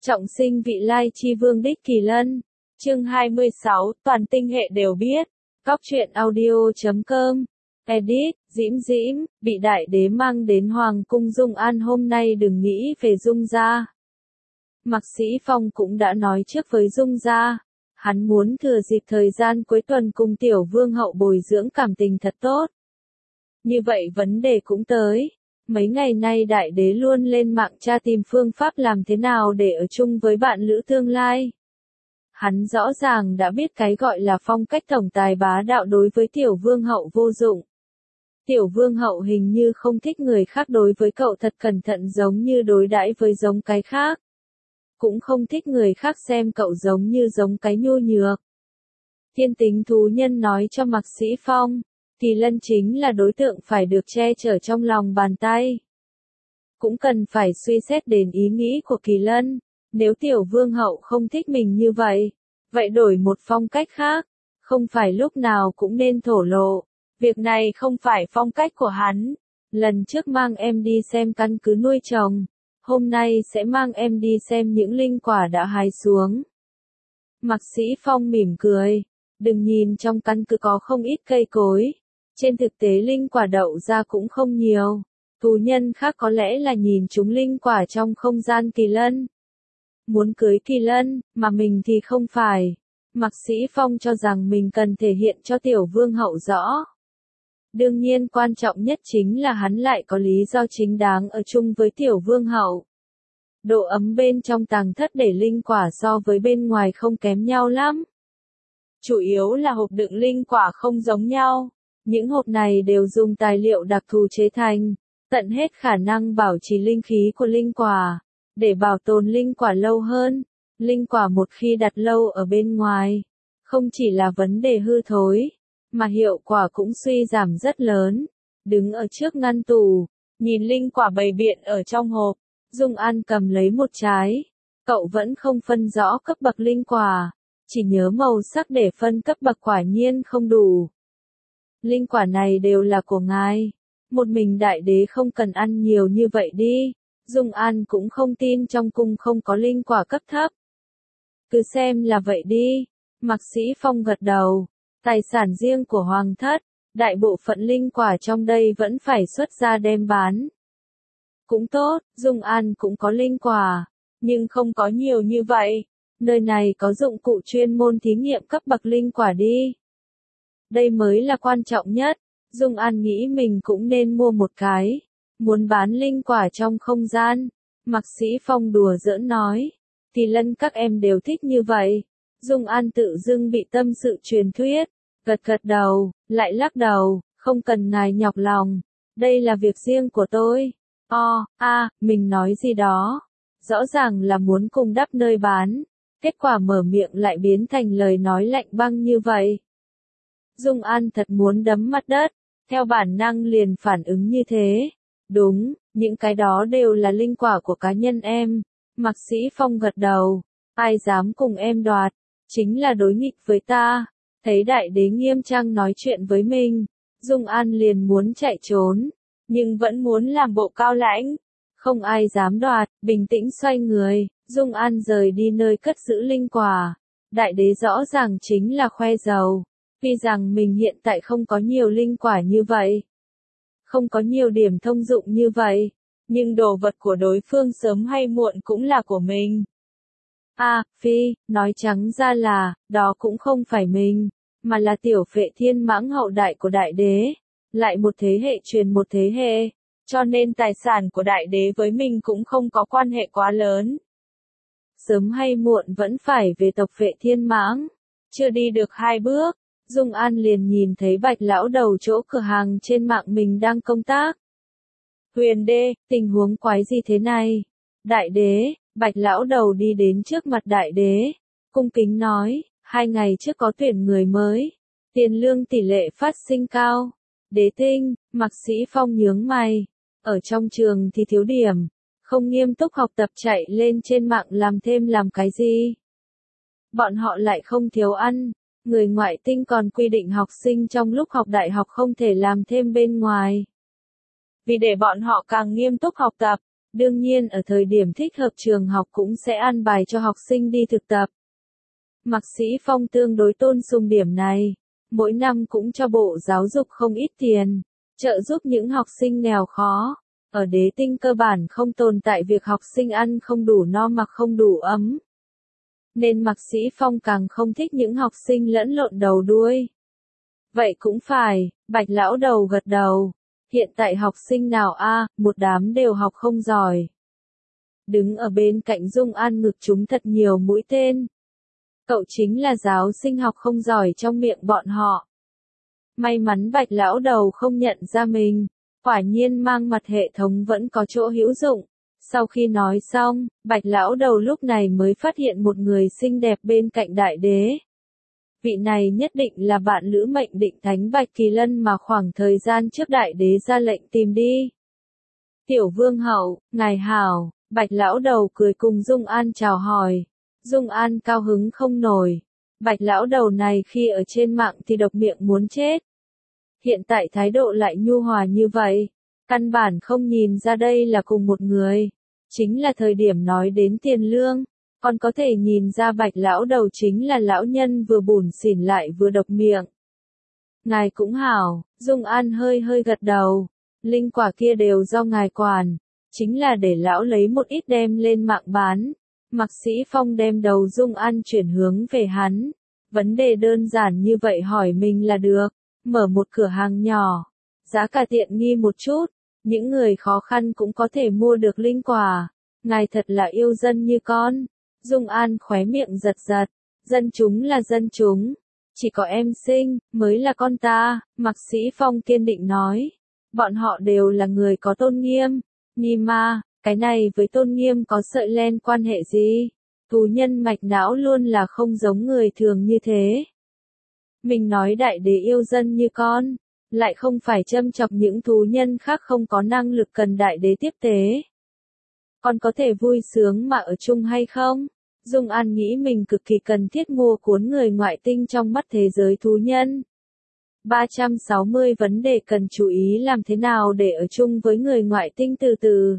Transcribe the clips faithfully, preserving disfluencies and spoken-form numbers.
Trọng sinh vị lai chi vương đích Kỳ Lân. Chương hai mươi sáu, toàn tinh hệ đều biết. Cóc truyện audio chấm com. Edit, Dĩm Dĩm, bị đại đế mang đến Hoàng cung Dung An hôm nay đừng nghĩ về Dung gia. Mạc Sĩ Phong cũng đã nói trước với Dung gia. Hắn muốn thừa dịp thời gian cuối tuần cùng tiểu vương hậu bồi dưỡng cảm tình thật tốt. Như vậy vấn đề cũng tới. Mấy ngày nay đại đế luôn lên mạng tra tìm phương pháp làm thế nào để ở chung với bạn lữ tương lai. Hắn rõ ràng đã biết cái gọi là phong cách tổng tài bá đạo đối với tiểu vương hậu vô dụng. Tiểu vương hậu hình như không thích người khác đối với cậu thật cẩn thận giống như đối đãi với giống cái khác. Cũng không thích người khác xem cậu giống như giống cái nhu nhược. Thiên tính thú nhân nói cho Mạc Sĩ Phong. Kỳ Lân chính là đối tượng phải được che chở trong lòng bàn tay. Cũng cần phải suy xét đến ý nghĩ của Kỳ Lân. Nếu tiểu vương hậu không thích mình như vậy, vậy đổi một phong cách khác. Không phải lúc nào cũng nên thổ lộ. Việc này không phải phong cách của hắn. Lần trước mang em đi xem căn cứ nuôi trồng. Hôm nay sẽ mang em đi xem những linh quả đã hái xuống. Mạc Sĩ Phong mỉm cười. Đừng nhìn trong căn cứ có không ít cây cối. Trên thực tế linh quả đậu ra cũng không nhiều. Thú nhân khác có lẽ là nhìn chúng linh quả trong không gian Kỳ Lân. Muốn cưới Kỳ Lân, mà mình thì không phải. Mạc Sĩ Phong cho rằng mình cần thể hiện cho tiểu vương hậu rõ. Đương nhiên quan trọng nhất chính là hắn lại có lý do chính đáng ở chung với tiểu vương hậu. Độ ấm bên trong tàng thất để linh quả so với bên ngoài không kém nhau lắm. Chủ yếu là hộp đựng linh quả không giống nhau. Những hộp này đều dùng tài liệu đặc thù chế thành, tận hết khả năng bảo trì linh khí của linh quả, để bảo tồn linh quả lâu hơn. Linh quả một khi đặt lâu ở bên ngoài, không chỉ là vấn đề hư thối, mà hiệu quả cũng suy giảm rất lớn. Đứng ở trước ngăn tủ, nhìn linh quả bày biện ở trong hộp, Dung An cầm lấy một trái. Cậu vẫn không phân rõ cấp bậc linh quả, chỉ nhớ màu sắc để phân cấp bậc quả nhiên không đủ. Linh quả này đều là của ngài. Một mình đại đế không cần ăn nhiều như vậy đi. Dung An cũng không tin trong cung không có linh quả cấp thấp. Cứ xem là vậy đi. Mạc Sĩ Phong gật đầu. Tài sản riêng của hoàng thất, đại bộ phận linh quả trong đây vẫn phải xuất ra đem bán. Cũng tốt, Dung An cũng có linh quả, nhưng không có nhiều như vậy. Nơi này có dụng cụ chuyên môn thí nghiệm cấp bậc linh quả đi. Đây mới là quan trọng nhất. Dung An nghĩ mình cũng nên mua một cái. Muốn bán linh quả trong không gian. Mạc Sĩ Phong đùa giỡn nói. Kỳ Lân các em đều thích như vậy. Dung An tự dưng bị tâm sự truyền thuyết. Gật gật đầu, lại lắc đầu. Không cần ngài nhọc lòng. Đây là việc riêng của tôi. O, a, mình nói gì đó. Rõ ràng là muốn cung đắp nơi bán. Kết quả mở miệng lại biến thành lời nói lạnh băng như vậy. Dung An thật muốn đấm mặt đất, theo bản năng liền phản ứng như thế. Đúng, những cái đó đều là linh quả của cá nhân em. Mạc Sĩ Phong gật đầu, ai dám cùng em đoạt, chính là đối nghịch với ta. Thấy đại đế nghiêm trang nói chuyện với mình, Dung An liền muốn chạy trốn, nhưng vẫn muốn làm bộ cao lãnh. Không ai dám đoạt, bình tĩnh xoay người, Dung An rời đi nơi cất giữ linh quả. Đại đế rõ ràng chính là khoe giàu. Vì rằng mình hiện tại không có nhiều linh quả như vậy. Không có nhiều điểm thông dụng như vậy. Nhưng đồ vật của đối phương sớm hay muộn cũng là của mình. À, phi, nói trắng ra là, đó cũng không phải mình, mà là tiểu phệ thiên mãng hậu đại của đại đế. Lại một thế hệ truyền một thế hệ. Cho nên tài sản của đại đế với mình cũng không có quan hệ quá lớn. Sớm hay muộn vẫn phải về tộc phệ thiên mãng. Chưa đi được hai bước. Dung An liền nhìn thấy Bạch lão đầu chỗ cửa hàng trên mạng mình đang công tác. Huyền đê, tình huống quái gì thế này? Đại đế, Bạch lão đầu đi đến trước mặt đại đế. Cung kính nói, hai ngày trước có tuyển người mới. Tiền lương tỷ lệ phát sinh cao. Đế tinh, Mạc Sĩ Phong nhướng mày. Ở trong trường thì thiếu điểm. Không nghiêm túc học tập chạy lên trên mạng làm thêm làm cái gì? Bọn họ lại không thiếu ăn. Người ngoại tinh còn quy định học sinh trong lúc học đại học không thể làm thêm bên ngoài. Vì để bọn họ càng nghiêm túc học tập, Đương nhiên ở thời điểm thích hợp trường học cũng sẽ an bài cho học sinh đi thực tập. Mạc Sĩ Phong tương đối tôn sùng điểm này, mỗi năm cũng cho Bộ Giáo dục không ít tiền, trợ giúp những học sinh nghèo khó. Ở đế tinh cơ bản không tồn tại việc học sinh ăn không đủ no mặc không đủ ấm. Nên Mạc Sĩ Phong càng không thích những học sinh lẫn lộn đầu đuôi. Vậy cũng phải, Bạch lão đầu gật đầu. Hiện tại học sinh nào a, à, một đám đều học không giỏi. Đứng ở bên cạnh Dung An ngực chúng thật nhiều mũi tên. Cậu chính là giáo sinh học không giỏi trong miệng bọn họ. May mắn Bạch lão đầu không nhận ra mình, quả nhiên mang mặt hệ thống vẫn có chỗ hữu dụng. Sau khi nói xong, Bạch lão đầu lúc này mới phát hiện một người xinh đẹp bên cạnh đại đế. Vị này nhất định là bạn lữ mệnh định thánh Bạch Kỳ Lân mà khoảng thời gian trước đại đế ra lệnh tìm đi. Tiểu vương hậu, ngài hảo, Bạch lão đầu cười cùng Dung An chào hỏi. Dung An cao hứng không nổi. Bạch lão đầu này khi ở trên mạng thì độc miệng muốn chết. Hiện tại thái độ lại nhu hòa như vậy. Căn bản không nhìn ra đây là cùng một người. Chính là thời điểm nói đến tiền lương. Còn có thể nhìn ra Bạch lão đầu chính là lão nhân vừa bủn xỉn lại vừa độc miệng. Ngài cũng hảo, Dung An hơi hơi gật đầu. Linh quả kia đều do ngài quản. Chính là để lão lấy một ít đem lên mạng bán. Mạc Sĩ Phong đem đầu Dung An chuyển hướng về hắn. Vấn đề đơn giản như vậy hỏi mình là được. Mở một cửa hàng nhỏ. Giá cả tiện nghi một chút. Những người khó khăn cũng có thể mua được linh quả. Ngài thật là yêu dân như con. Dung An khóe miệng giật giật. Dân chúng là dân chúng. Chỉ có em sinh, mới là con ta. Mạc Sĩ Phong kiên định nói. Bọn họ đều là người có tôn nghiêm. Nhi ma, cái này với tôn nghiêm có sợi len quan hệ gì? Thú nhân mạch não luôn là không giống người thường như thế. Mình nói đại đế yêu dân như con, lại không phải châm chọc những thú nhân khác không có năng lực cần đại đế tiếp tế. Con có thể vui sướng mà ở chung hay không? Dung An nghĩ mình cực kỳ cần thiết mua cuốn người ngoại tinh trong mắt thế giới thú nhân. ba trăm sáu mươi vấn đề cần chú ý làm thế nào để ở chung với người ngoại tinh từ từ.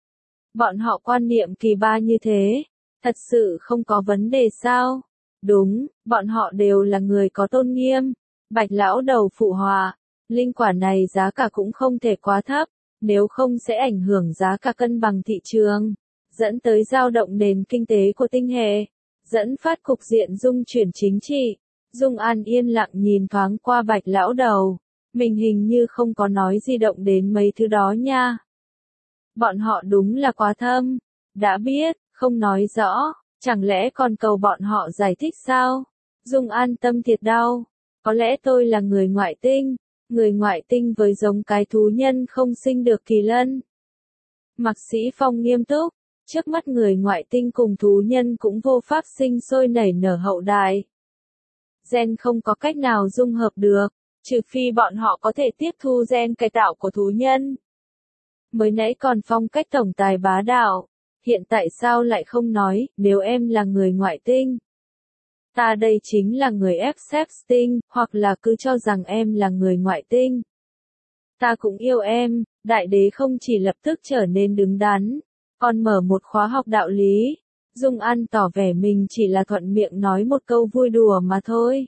Bọn họ quan niệm kỳ ba như thế, thật sự không có vấn đề sao? Đúng, bọn họ đều là người có tôn nghiêm. Bạch lão đầu phụ họa, linh quả này giá cả cũng không thể quá thấp, nếu không sẽ ảnh hưởng giá cả cân bằng thị trường, dẫn tới dao động nền kinh tế của tinh hệ, dẫn phát cục diện dung chuyển chính trị. Dung An yên lặng nhìn thoáng qua Bạch lão đầu, mình hình như không có nói di động đến mấy thứ đó nha. Bọn họ đúng là quá thâm, đã biết, không nói rõ, chẳng lẽ còn cầu bọn họ giải thích sao? Dung An tâm thiệt đau, có lẽ tôi là người ngoại tinh, người ngoại tinh với giống cái thú nhân không sinh được kỳ lân. Mạc Sĩ Phong nghiêm túc, trước mắt người ngoại tinh cùng thú nhân cũng vô pháp sinh sôi nảy nở hậu đại. Gen không có cách nào dung hợp được, trừ phi bọn họ có thể tiếp thu gen cải tạo của thú nhân. Mới nãy còn phong cách tổng tài bá đạo, hiện tại sao lại không nói, nếu em là người ngoại tinh. Ta đây chính là người ép tinh, hoặc là cứ cho rằng em là người ngoại tinh. Ta cũng yêu em, đại đế không chỉ lập tức trở nên đứng đắn, còn mở một khóa học đạo lý. Dung An tỏ vẻ mình chỉ là thuận miệng nói một câu vui đùa mà thôi.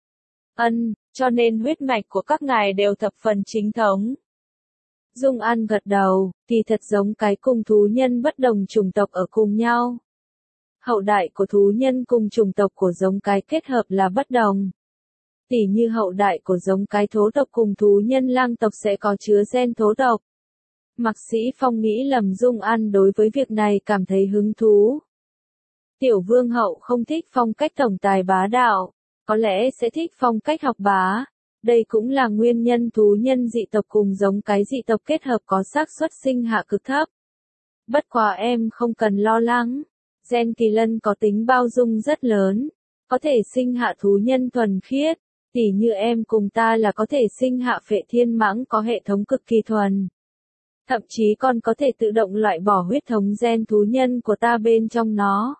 Ân, cho nên huyết mạch của các ngài đều thập phần chính thống. Dung An gật đầu, thì thật giống cái cùng thú nhân bất đồng chủng tộc ở cùng nhau. Hậu đại của thú nhân cùng chủng tộc của giống cái kết hợp là bất đồng. Tỉ như hậu đại của giống cái thố tộc cùng thú nhân lang tộc sẽ có chứa gen thố tộc. Mạc Sĩ Phong nghĩ lầm Dung An đối với việc này cảm thấy hứng thú. Tiểu vương hậu không thích phong cách tổng tài bá đạo, có lẽ sẽ thích phong cách học bá. Đây cũng là nguyên nhân thú nhân dị tộc cùng giống cái dị tộc kết hợp có xác suất sinh hạ cực thấp. Bất quá em không cần lo lắng, gen kỳ lân có tính bao dung rất lớn, có thể sinh hạ thú nhân thuần khiết, tỉ như em cùng ta là có thể sinh hạ phệ thiên mãng có hệ thống cực kỳ thuần. Thậm chí còn có thể tự động loại bỏ huyết thống gen thú nhân của ta bên trong nó.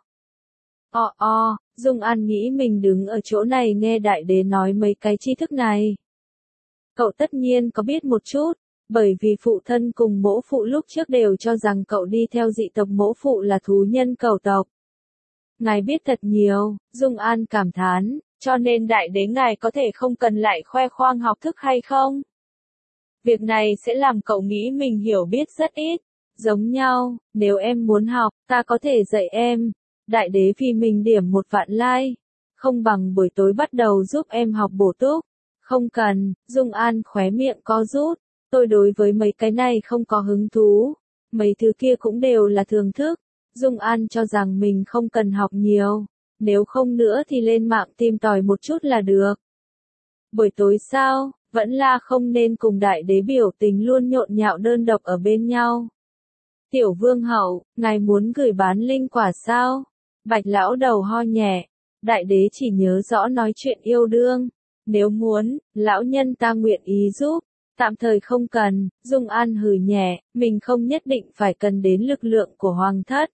O o, Dung An nghĩ mình đứng ở chỗ này nghe đại đế nói mấy cái tri thức này. Cậu tất nhiên có biết một chút, Bởi vì phụ thân cùng mẫu phụ lúc trước đều cho rằng cậu đi theo dị tộc mẫu phụ là thú nhân cầu tộc. Ngài biết thật nhiều, Dung An cảm thán, cho nên đại đế ngài có thể không cần lại khoe khoang học thức hay không? Việc này sẽ làm cậu nghĩ mình hiểu biết rất ít. Giống nhau, nếu em muốn học, ta có thể dạy em. Đại đế vì mình điểm một vạn like. Không bằng buổi tối bắt đầu giúp em học bổ túc. Không cần, Dung An khóe miệng co rút. Tôi đối với mấy cái này không có hứng thú. Mấy thứ kia cũng đều là thưởng thức. Dung An cho rằng mình không cần học nhiều. Nếu không nữa thì lên mạng tìm tòi một chút là được. Buổi tối sao, vẫn là không nên cùng đại đế biểu tình luôn nhộn nhạo đơn độc ở bên nhau. Tiểu vương hậu, ngài muốn gửi bán linh quả sao? Bạch lão đầu ho nhẹ. Đại đế chỉ nhớ rõ nói chuyện yêu đương. Nếu muốn, lão nhân ta nguyện ý giúp. Tạm thời không cần, Dung An hừ nhẹ, mình không nhất định phải cần đến lực lượng của hoàng thất.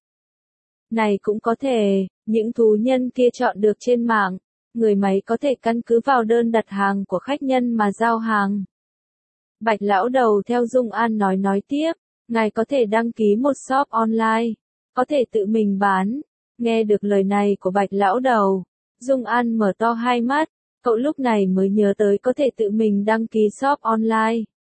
Này cũng có thể, những thú nhân kia chọn được trên mạng, người máy có thể căn cứ vào đơn đặt hàng của khách nhân mà giao hàng. Bạch lão đầu theo Dung An nói nói tiếp, ngài có thể đăng ký một shop online, có thể tự mình bán. Nghe được lời này của Bạch lão đầu, Dung An mở to hai mắt, cậu lúc này mới nhớ tới có thể tự mình đăng ký shop online.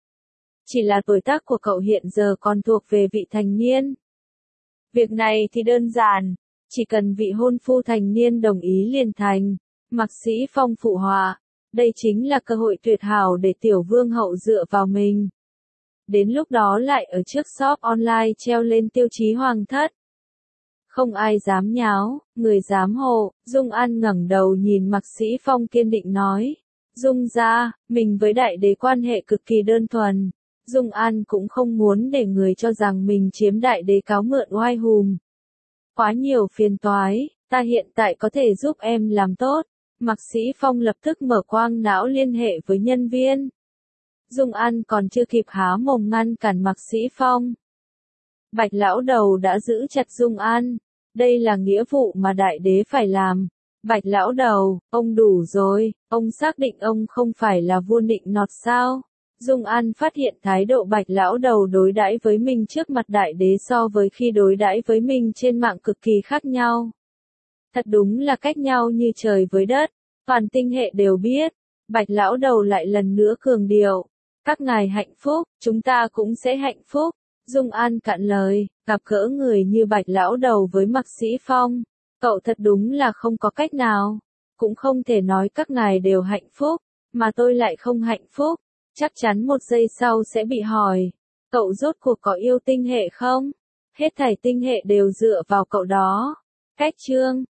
Chỉ là tuổi tác của cậu hiện giờ còn thuộc về vị thành niên. Việc này thì đơn giản, chỉ cần vị hôn phu thành niên đồng ý liền thành. Mạc Sĩ Phong phụ họa, đây chính là cơ hội tuyệt hảo để tiểu vương hậu dựa vào mình. Đến lúc đó lại ở trước shop online treo lên tiêu chí hoàng thất. Không ai dám nháo, người dám hộ. Dung An ngẩng đầu nhìn Mạc Sĩ Phong kiên định nói. Dung gia, mình với đại đế quan hệ cực kỳ đơn thuần. Dung An cũng không muốn để người cho rằng mình chiếm đại đế cáo mượn oai hùm. Quá nhiều phiền toái, ta hiện tại có thể giúp em làm tốt. Mạc Sĩ Phong lập tức mở quang não liên hệ với nhân viên. Dung An còn chưa kịp há mồm ngăn cản Mạc Sĩ Phong. Bạch lão đầu đã giữ chặt Dung An. Đây là nghĩa vụ mà đại đế phải làm. Bạch lão đầu, ông đủ rồi, ông xác định ông không phải là vua nịnh nọt sao? Dung An phát hiện thái độ Bạch lão đầu đối đãi với mình trước mặt đại đế so với khi đối đãi với mình trên mạng cực kỳ khác nhau. Thật đúng là cách nhau như trời với đất, toàn tinh hệ đều biết. Bạch lão đầu lại lần nữa cường điệu, các ngài hạnh phúc, chúng ta cũng sẽ hạnh phúc. Dung An cạn lời, gặp gỡ người như Bạch lão đầu với Mạc Sĩ Phong, cậu thật đúng là không có cách nào, cũng không thể nói các ngài đều hạnh phúc, mà tôi lại không hạnh phúc. Chắc chắn một giây sau sẽ bị hỏi, cậu rốt cuộc có yêu tinh hệ không? Hết thảy tinh hệ đều dựa vào cậu đó. Cách chương